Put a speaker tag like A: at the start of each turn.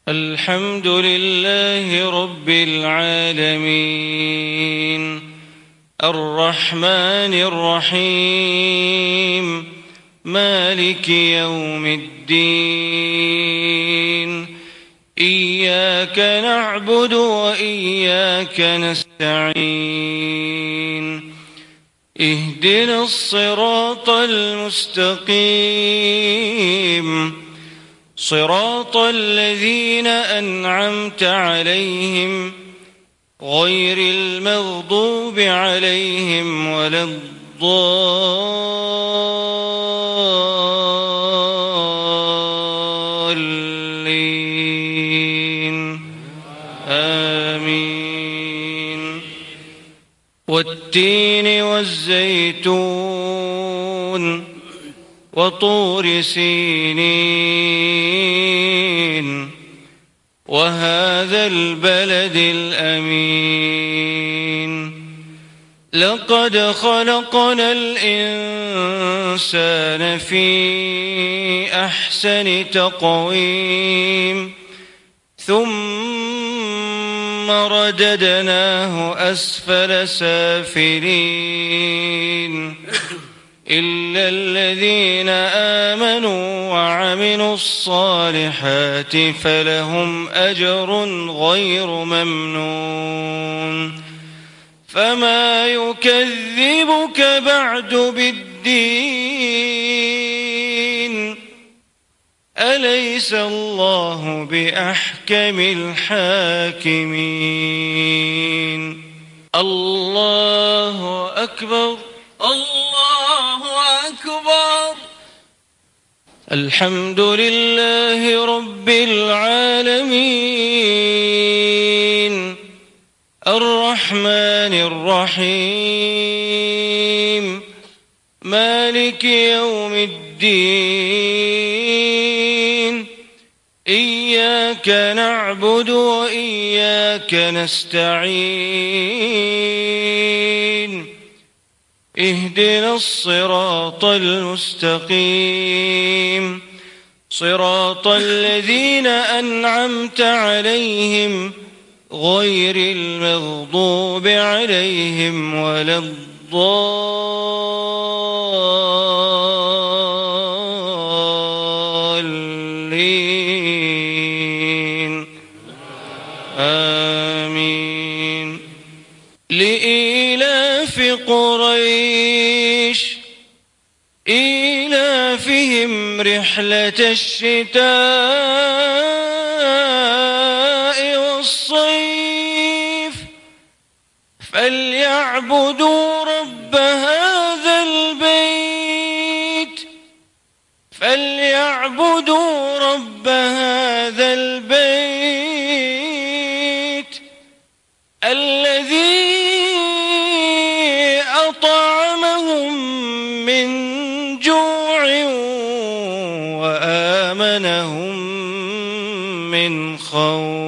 A: الحمد لله رب العالمين الرحمن الرحيم مالك يوم الدين إياك نعبد وإياك نستعين اهدنا الصراط المستقيم صراط الذين أنعمت عليهم غير المغضوب عليهم ولا الضالين آمين والتين والزيتون وطور سينين وهذا البلد الأمين لقد خلقنا الإنسان في أحسن تقويم ثم رددناه أسفل سافلين إلا الذين آمنوا وعملوا الصالحات فلهم أجر غير ممنون فما يكذبك بعد بالدين أليس الله بأحكم الحاكمين الله أكبر الله أكبر الحمد لله رب العالمين الرحمن الرحيم مالك يوم الدين إياك نعبد وإياك نستعين اهدنا الصراط المستقيم صراط الذين أنعمت عليهم غير المغضوب عليهم ولا الضالين آمين لإيلاف قريش إيلافهم رحلة الشتاء والصيف فليعبدوا رب هذا البيت الذي أطعمهم من جوع وآمنهم من خوف